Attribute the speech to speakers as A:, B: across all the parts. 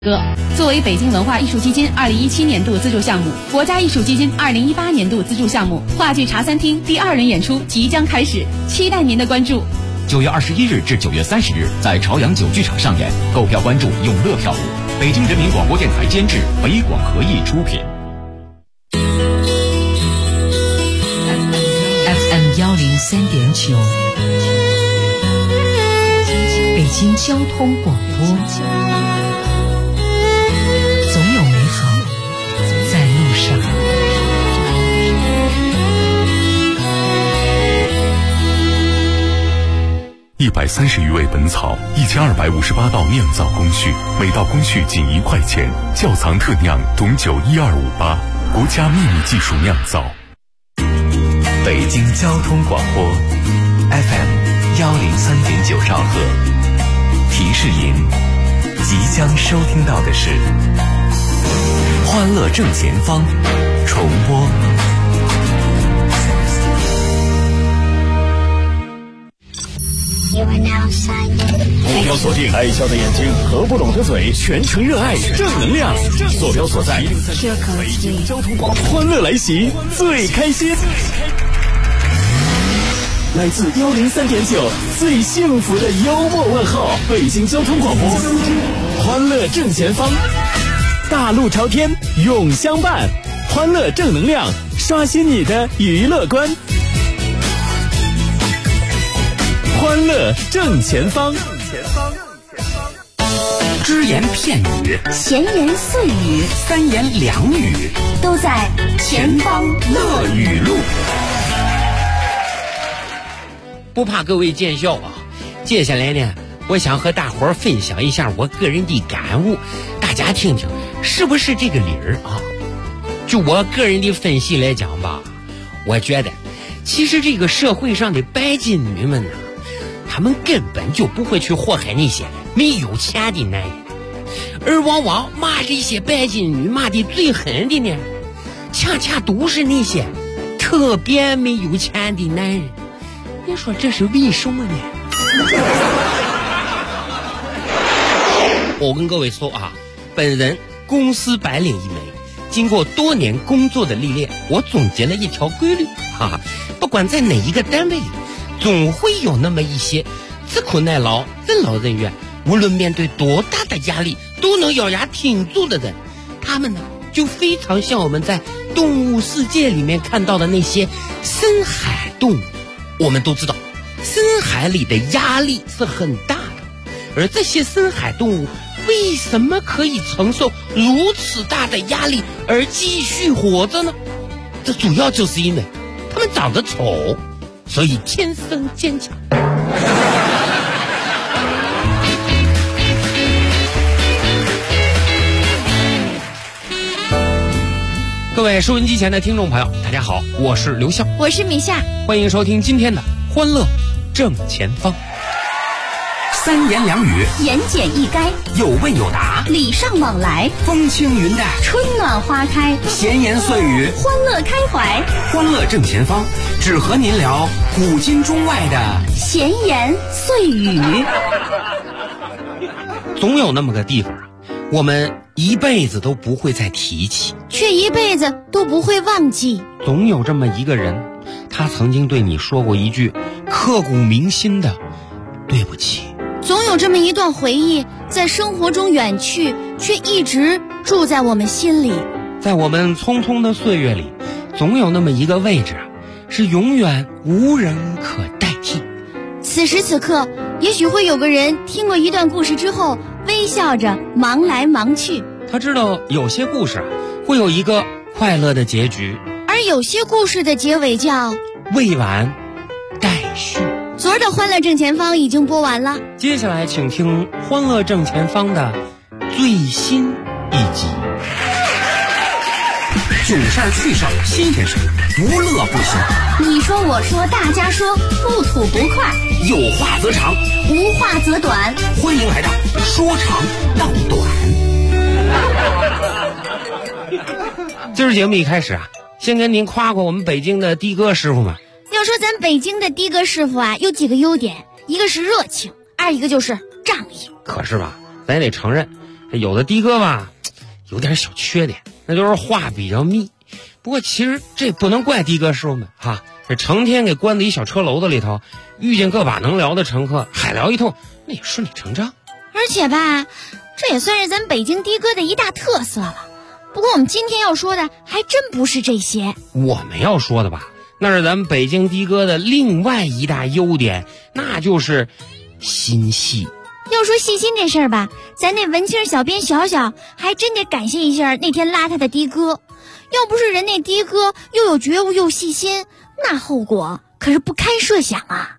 A: 歌作为北京文化艺术基金2017年度资助项目、国家艺术基金2018年度资助项目，话剧茶餐厅第2轮演出即将开始，期待您的关注。
B: 9月21日至9月30日，在朝阳9剧场上演，购票关注永乐票务。北京人民广播电台监制，北广合艺出品。
C: FM 103.9，北京交通广播。总有美好在路上。
D: 130余味本草，1258道酿造工序，每道工序仅1块钱。窖藏特酿董酒12588，国家秘密技术酿造。
E: 北京交通广播 FM 103.9兆赫，提示您即将收听到的是欢乐正前方重播。
F: 目标锁定爱笑的眼睛和不懂的嘴，全程热爱正能量。坐标所在北京交通广播，欢乐来袭，最开心。来自103.9最幸福的幽默问候，北京交通广播，欢乐正前方，大路朝天永相伴，欢乐正能量，刷新你的娱乐观。欢乐正前方，
B: 只言片语，
G: 闲言碎语，
B: 三言两语，
G: 都在前方乐语录。
H: 不怕各位见笑啊！接下来呢，我想和大伙儿分享一下我个人的感悟，大家听听是不是这个理儿啊？就我个人的分析来讲吧，我觉得其实这个社会上的拜金女们呢，她们根本就不会去祸害那些没有钱的男人，而往往骂这些拜金女骂的最狠的呢，恰恰都是那些特别没有钱的男人。你说这是为什么呢？我跟各位说啊，本人公司白领一枚，经过多年工作的历练，我总结了一条规律啊，不管在哪一个单位里，总会有那么一些自苦耐劳、任劳任怨，无论面对多大的压力都能咬牙挺住的人。他们呢，就非常像我们在动物世界里面看到的那些深海动物。我们都知道，深海里的压力是很大的，而这些深海动物为什么可以承受如此大的压力而继续活着呢？这主要就是因为它们长得丑，所以天生坚强。各位收音机前的听众朋友，大家好，我是刘笑，
G: 我是米夏，
H: 欢迎收听今天的欢乐正前方。
B: 三言两语，
G: 言简意赅，
B: 有问有答，
G: 礼尚往来，
B: 风轻云淡，
G: 春暖花开，
B: 闲言碎语，
G: 欢乐开怀。
B: 欢乐正前方，只和您聊古今中外的
G: 闲言碎语。
H: 总有那么个地方，我们一辈子都不会再提起，
G: 却一辈子都不会忘记。
H: 总有这么一个人，他曾经对你说过一句刻骨铭心的对不起。
G: 总有这么一段回忆，在生活中远去，却一直住在我们心里。
H: 在我们匆匆的岁月里，总有那么一个位置，是永远无人可代替。
G: 此时此刻，也许会有个人听过一段故事之后，微笑着忙来忙去。
H: 他知道有些故事会有一个快乐的结局，
G: 而有些故事的结尾叫
H: 未完待续。
G: 昨儿的欢乐正前方已经播完了，
H: 接下来请听欢乐正前方的最新一集。
B: 九善去上新鲜事，不乐不行。
G: 你说我说大家说，不吐不快，
B: 有话则长，
G: 无话则短。
B: 欢迎来到说长道短。
H: 今儿节目一开始啊，先跟您夸夸我们北京的的哥师傅们。
G: 要说咱北京的的哥师傅啊，有几个优点，一个是热情，二一个就是仗义。
H: 可是吧，咱也得承认， 有的的哥吧，有点小缺点，那就是话比较密。不过其实这不能怪的哥师傅们哈，这成天给关在一小车楼子里头，遇见个把能聊的乘客，海聊一通，那也顺理成章。
G: 而且吧，这也算是咱北京的哥的一大特色了。不过我们今天要说的还真不是这些，
H: 我们要说的吧，那是咱们北京的哥的另外一大优点，那就是心细。
G: 要说细心这事儿吧，咱那文青小编小小还真得感谢一下那天拉他的的哥。要不是人那的哥又有觉悟又细心，那后果可是不堪设想啊。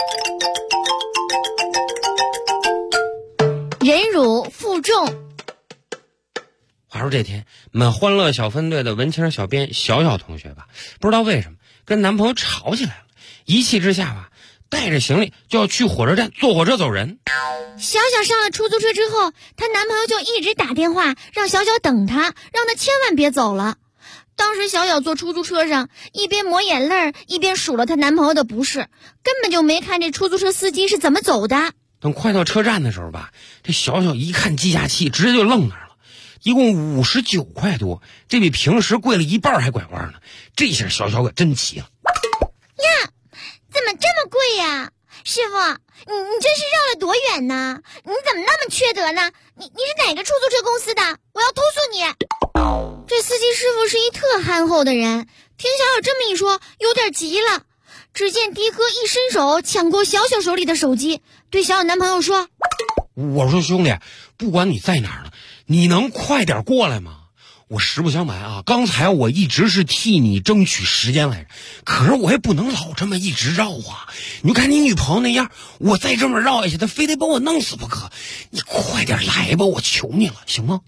G: 忍辱负重。
H: 话说这天，我们欢乐小分队的文青小编小小同学吧，不知道为什么跟男朋友吵起来了，一气之下吧，带着行李就要去火车站坐火车走人。
G: 小小上了出租车之后，她男朋友就一直打电话让小小等他，让他千万别走了。当时小小坐出租车上，一边抹眼泪一边数了她男朋友的不是，根本就没看这出租车司机是怎么走的。
H: 等快到车站的时候吧，这小小一看计价器，直接就愣那儿了，一共59块多，这比平时贵了一半还拐弯呢。这下小小可真急了。
G: 呀，怎么这么贵呀？师傅，你这是绕了多远呢？你怎么那么缺德呢？你是哪个出租车公司的？我要投诉你！这司机师傅是一特憨厚的人，听小小这么一说，有点急了。只见的哥一伸手抢过小小手里的手机，对小小男朋友说：“
H: 我说兄弟，不管你在哪儿呢，你能快点过来吗？我实不相瞒啊，刚才我一直是替你争取时间来着，可是我也不能老这么一直绕啊。你看你女朋友那样，我再这么绕下去，她非得把我弄死不可。你快点来吧，我求你了，行吗？”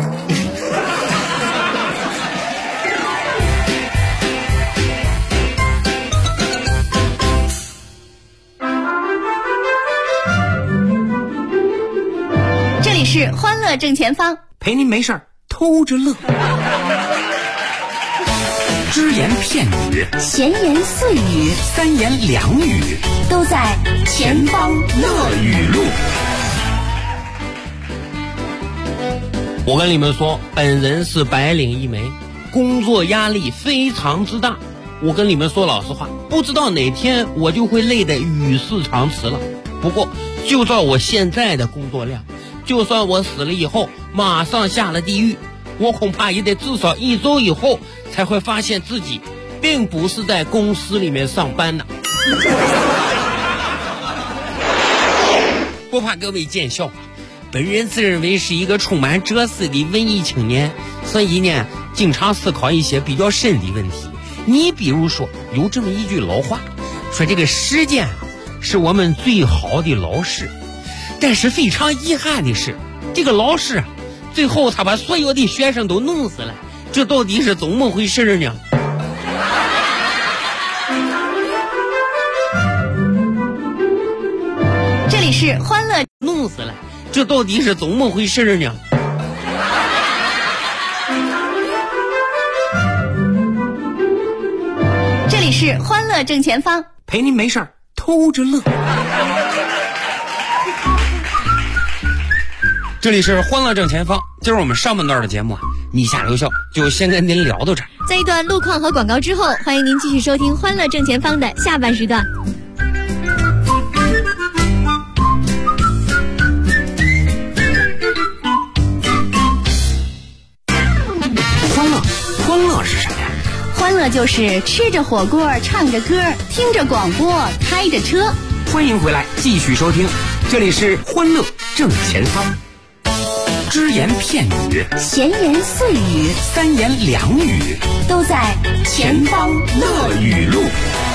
A: 这里是欢乐正前方，
B: 陪您没事儿偷着乐。只言片语，
G: 闲言碎语，
B: 三言两语，
G: 都在前方
B: 乐语录。
H: 我跟你们说，本人是白领一枚，工作压力非常之大。我跟你们说老实话，不知道哪天我就会累得与世长辞了。不过就照我现在的工作量，就算我死了以后马上下了地狱，我恐怕也得至少1周以后才会发现自己并不是在公司里面上班呢。不怕各位见笑话，本人自认为是一个充满哲思的文艺青年，所以呢经常思考一些比较深的问题。你比如说有这么一句老话，说这个时间是我们最好的老师，但是非常遗憾的是，这个老师最后他把所有的学生都弄死了，这到底是怎么回事呢？
A: 这里是欢乐，
H: 弄死了，这到底是怎么回事呢？
A: 这里是欢乐正前方，
B: 陪您没事儿偷着乐。
H: 这里是欢乐正前方，今儿我们上半段的节目你下留校就先跟您聊到这儿。
G: 在一段路况和广告之后，欢迎您继续收听欢乐正前方的下半时段。
B: 欢乐是什么呀？
A: 欢乐就是吃着火锅，唱着歌，听着广播，开着车。
B: 欢迎回来，继续收听，这里是欢乐正前方。只言片语，
G: 闲言碎语，
B: 三言两语，
G: 都在前方
B: 乐语录。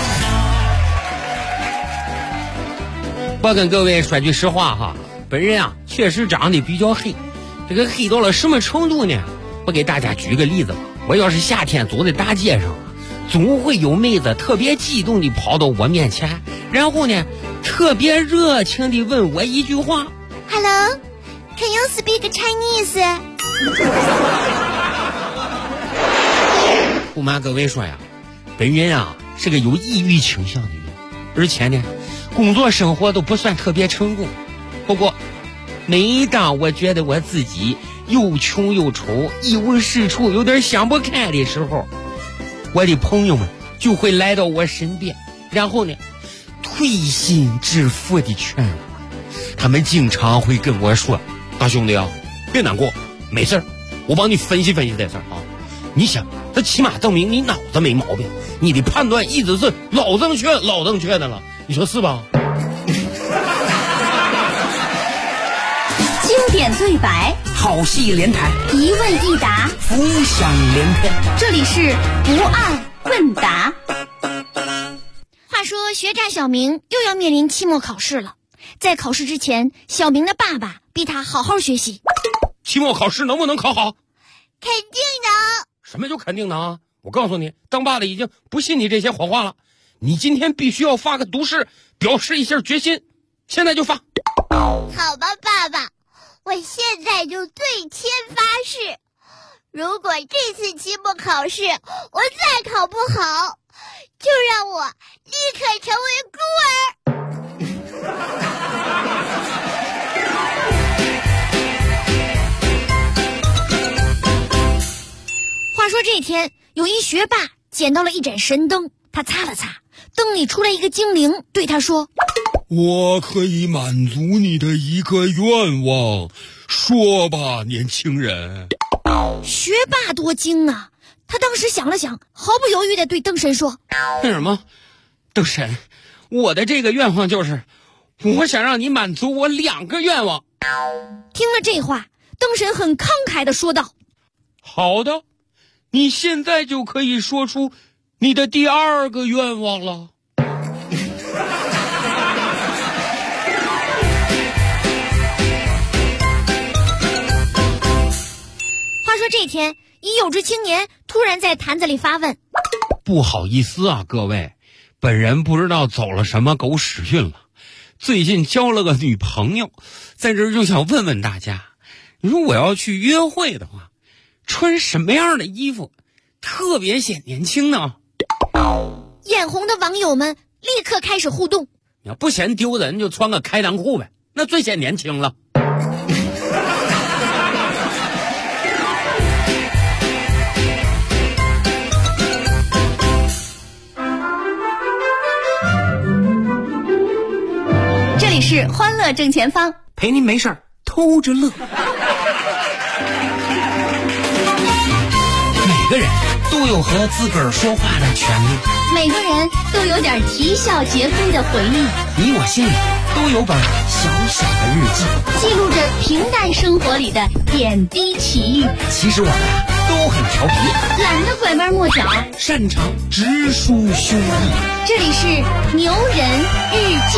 H: 我跟各位说句实话哈，本人确实长得比较黑，这个黑到了什么程度呢？我给大家举个例子吧，我要是夏天走在大街上，总会有妹子特别激动地跑到我面前，然后呢特别热情地问我一句话
G: Hello, can you speak Chinese?
H: 不瞒各位说呀，本人是个有抑郁倾向的人，而且呢工作生活都不算特别成功。不过每当我觉得我自己又穷又丑、一无是处、有点想不开的时候，我的朋友们就会来到我身边，然后呢，推心置腹的劝我。他们经常会跟我说：“大兄弟啊，别难过，没事儿，我帮你分析分析这事儿啊。你想，这起码证明你脑子没毛病，你的判断一直是老正确的了，你说是吧？”
A: 经典对白，
I: 好戏连台，
A: 一问一答，
I: 浮想联翩。
A: 这里是不二问答。
G: 话说学渣小明又要面临期末考试了，在考试之前，小明的爸爸逼他好好学习。
H: 期末考试能不能考好？
G: 肯定能。
H: 什么就肯定能啊？我告诉你，当爸的已经不信你这些谎话了。你今天必须要发个毒誓，表示一下决心。现在就发。
G: 好吧，爸爸，我现在就对天发誓，如果这次期末考试我再考不好，就让我立刻成为孤儿。话说这天，有一学霸捡到了一盏神灯，他擦了擦，灯里出来一个精灵，对他说：“
J: 我可以满足你的一个愿望，说吧，年轻人。”
G: 学霸多精啊！他当时想了想，毫不犹豫地对灯神说：“
H: 那什么，灯神，我的这个愿望就是，我想让你满足我2个愿望。”
G: 听了这话，灯神很慷慨地说道：“
H: 好的，你现在就可以说出你的第2个愿望了。”
G: 话说这天，一有志青年突然在坛子里发问：“
H: 不好意思啊，各位，本人不知道走了什么狗屎运了，最近交了个女朋友，在这儿就想问问大家，你说我要去约会的话，穿什么样的衣服特别显年轻呢？”
G: 眼红的网友们立刻开始互动：“
H: 你要不嫌丢人，就穿个开裆裤呗，那最显年轻了。”
A: 这里是欢乐正前方，
I: 陪您没事儿偷着乐。
H: 每个人都有和自个儿说话的权利，
A: 每个人都有点啼笑皆非的回忆，
H: 你我心里都有本小小的日记，
A: 记录着平淡生活里的点滴奇遇。
H: 其实我们都很调皮，
A: 懒得拐弯抹角，
H: 擅长直抒胸臆。
A: 这里是牛人日记。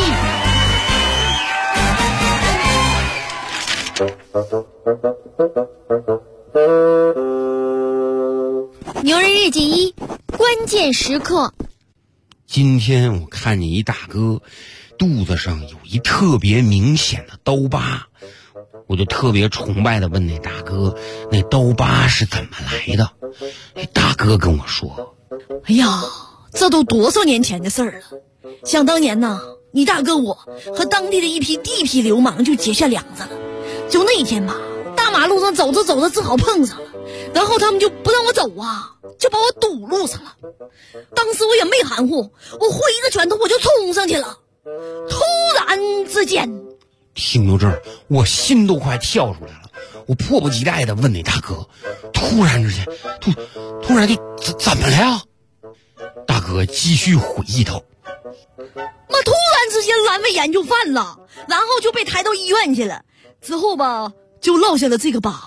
G: 牛人日记1，关键时刻。
H: 今天我看见一大哥肚子上有一特别明显的刀疤，我就特别崇拜的问那大哥，那刀疤是怎么来的？那大哥跟我说：“
K: 哎呀，这都多少年前的事儿了。想当年呢，你大哥我和当地的一批地痞流氓就结下梁子了。就那一天吧，大马路上走着走着正好碰上了，然后他们就不让我走啊，就把我堵路上了。当时我也没含糊，我挥着拳头我就冲上去了。突然之间，
H: 听到这儿我心都快跳出来了，我迫不及待地问那大哥：突然之间突然就怎么了呀？大哥继续回忆道：
K: 那突然之间阑尾炎就犯了，然后就被抬到医院去了，之后吧就落下了这个疤。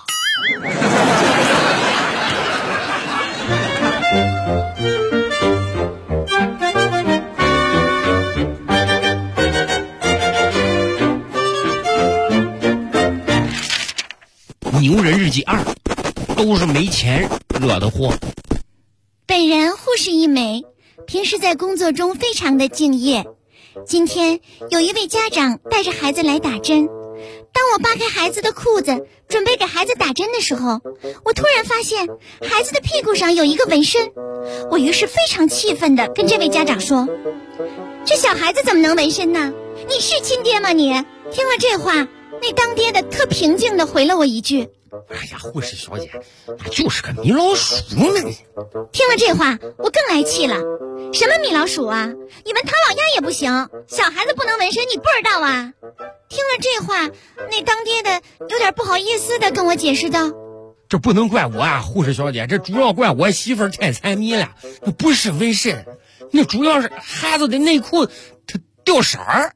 H: 牛人日记2，都是没钱惹的祸。
G: 本人护士一枚，平时在工作中非常的敬业。今天有一位家长带着孩子来打针，当我扒开孩子的裤子准备给孩子打针的时候，我突然发现孩子的屁股上有一个纹身。我于是非常气愤地跟这位家长说：这小孩子怎么能纹身呢？你是亲爹吗你？听了这话， 那当爹的特平静地回了我一句：
H: 哎呀，护士小姐，那就是个米老鼠嘛！
G: 听了这话，我更来气了。什么米老鼠啊？你闻唐老鸭也不行，小孩子不能纹身，你不知道啊？听了这话，那当爹的有点不好意思地跟我解释道：
H: 这不能怪我啊，护士小姐，这主要怪我媳妇儿太财迷了，那不是纹身，那主要是孩子的内裤它掉色儿。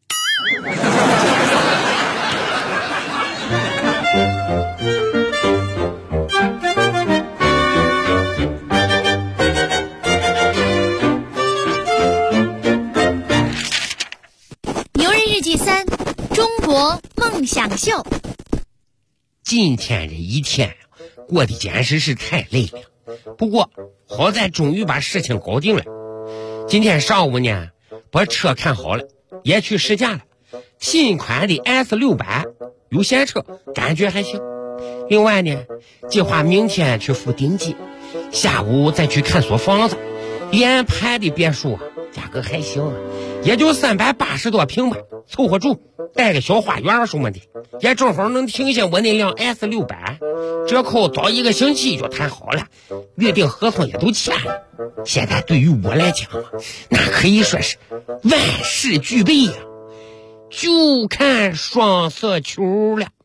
G: 牛人日记3，中国梦想秀。
H: 今天这一天过得简直是太累了，不过好在终于把事情搞定了。今天上午呢，把车看好了，也去试驾了。新款的 S600有闲车，感觉还行。另外呢，计划明天去付定金，下午再去看所房子。联排的别墅啊，价格还行，也就380多平吧，凑合住，带个小花园什么的，也正好能停下我那辆 S600。折扣早1个星期就谈好了，约定合同也都签了。现在对于我来讲，那可以说是万事俱备呀，就看双色球了。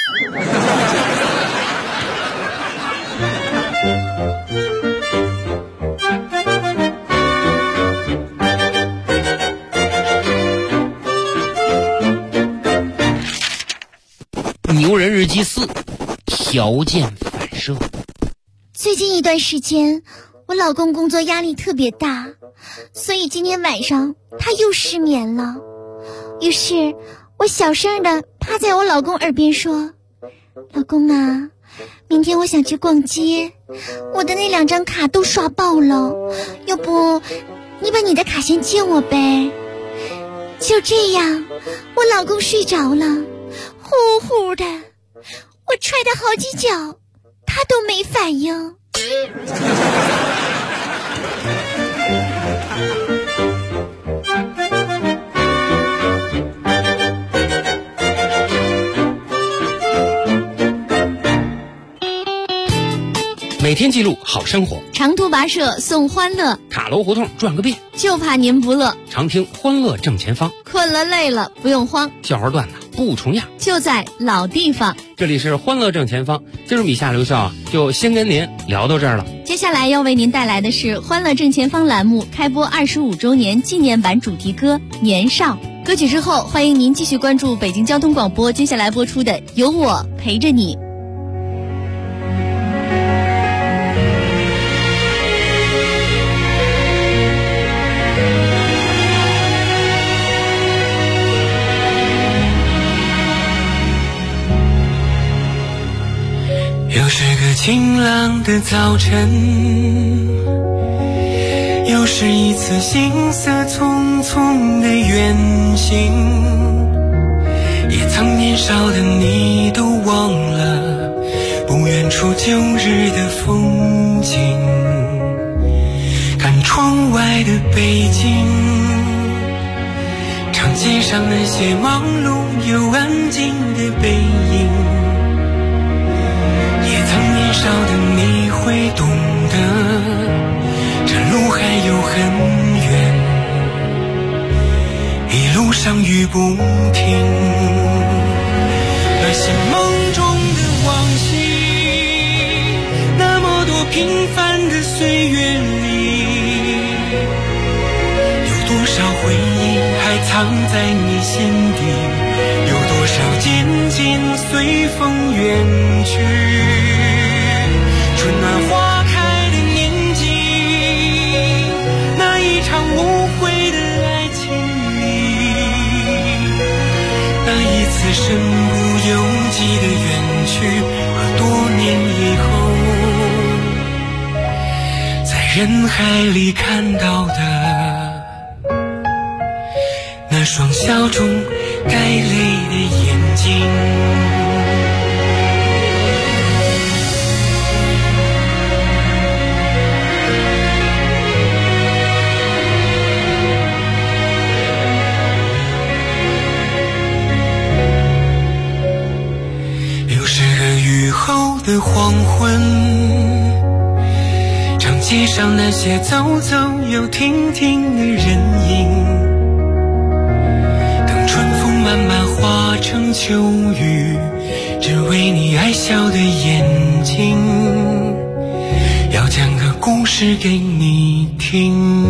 H: 牛人日记4，条件反射。
G: 最近一段时间，我老公工作压力特别大，所以今天晚上他又失眠了。于是我小声的趴在我老公耳边说：老公啊，明天我想去逛街，我的那2张卡都刷爆了，要不你把你的卡先借我呗。就这样，我老公睡着了，呼呼的，我踹他好几脚，他都没反应。
H: 每天记录好生活，
G: 长途跋涉送欢乐，
H: 塔楼胡同转个遍，
G: 就怕您不乐。
H: 常听欢乐正前方，
G: 困了累了不用慌，
H: 笑话段子不重样，
G: 就在老地方。
H: 这里是欢乐正前方，今儿米夏刘少就先跟您聊到这儿了。
G: 接下来要为您带来的是欢乐正前方栏目开播25周年纪念版主题歌《年少》。歌曲之后，欢迎您继续关注北京交通广播接下来播出的《有我陪着你》。
L: 又是个晴朗的早晨，又是一次行色匆匆的远行，也曾年少的你都忘了不远处旧日的风景。看窗外的北京，长街上那些忙碌又安静的背影，年少的你会懂得，这路还有很远，一路上雨不停。那些梦中的往昔，那么多平凡的岁月里，有多少回忆还藏在你心底，有多少渐渐随风远去。春暖花开的年纪，那一场无悔的爱情里，那一次身不由己的远去，和多年以后在人海里看到的那双笑中带泪的眼睛。 昏，长街上那些走走又停停的人影，等春风慢慢化成秋雨，只为你爱笑的眼睛，要讲个故事给你听。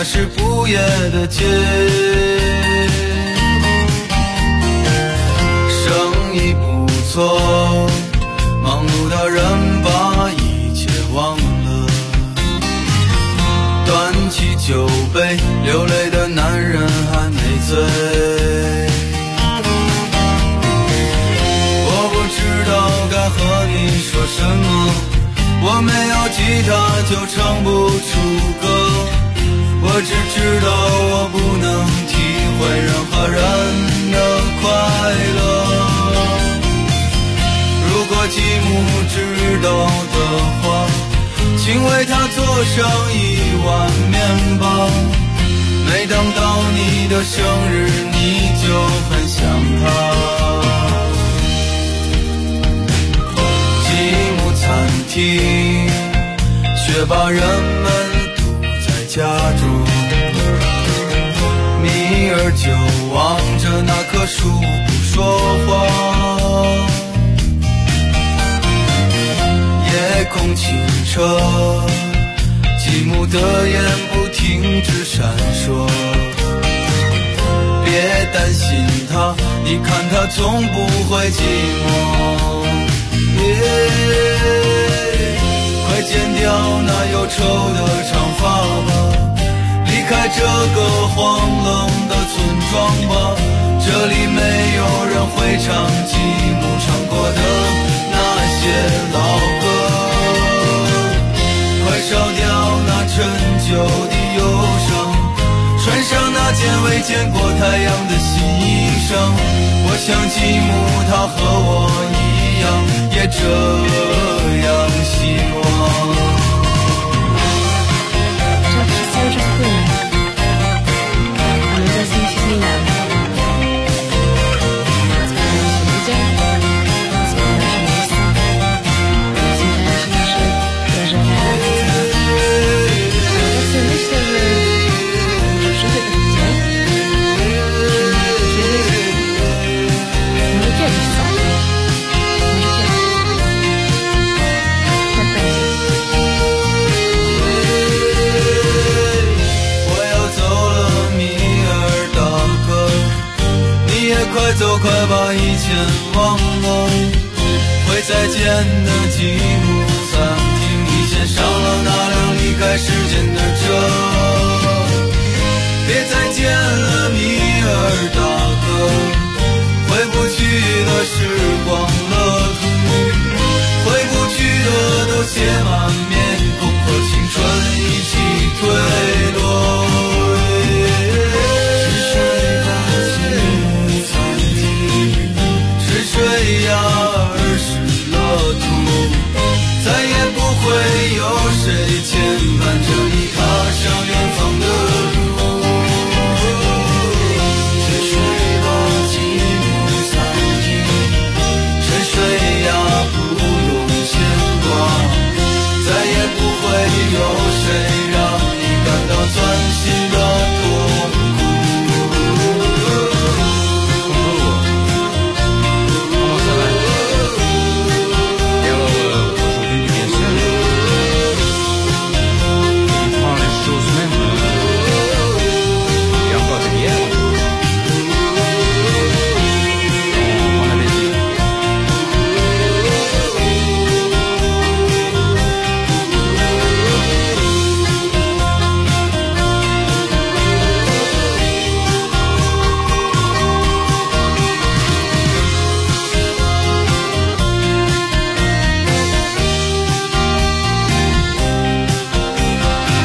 L: 是不夜的街，生意不错，忙碌的人把一切忘了，端起酒杯，流泪的男人还没醉。我不知道该和你说什么，我没有吉他就唱不出歌，我只知道我不能体会任何人的快乐。如果继母知道的话，请为他做上一碗面包，每当到你的生日你就很想他。继母餐厅，却把人们堵在家中，米儿就望着那棵树不说话。夜空清澈，继母的眼不停止闪烁。别担心他，你看他从不会寂寞。快剪掉那忧愁的长发吧，离开这个荒冷的村庄吧，这里没有人会唱继母唱过的那些老歌。快烧掉那陈旧的忧伤，穿上那件未见过太阳的新衣裳。我想继母她和我一样，也这样希望。快走，快把以前忘了，会再见的继母餐厅，你先上了那辆离开时间的车。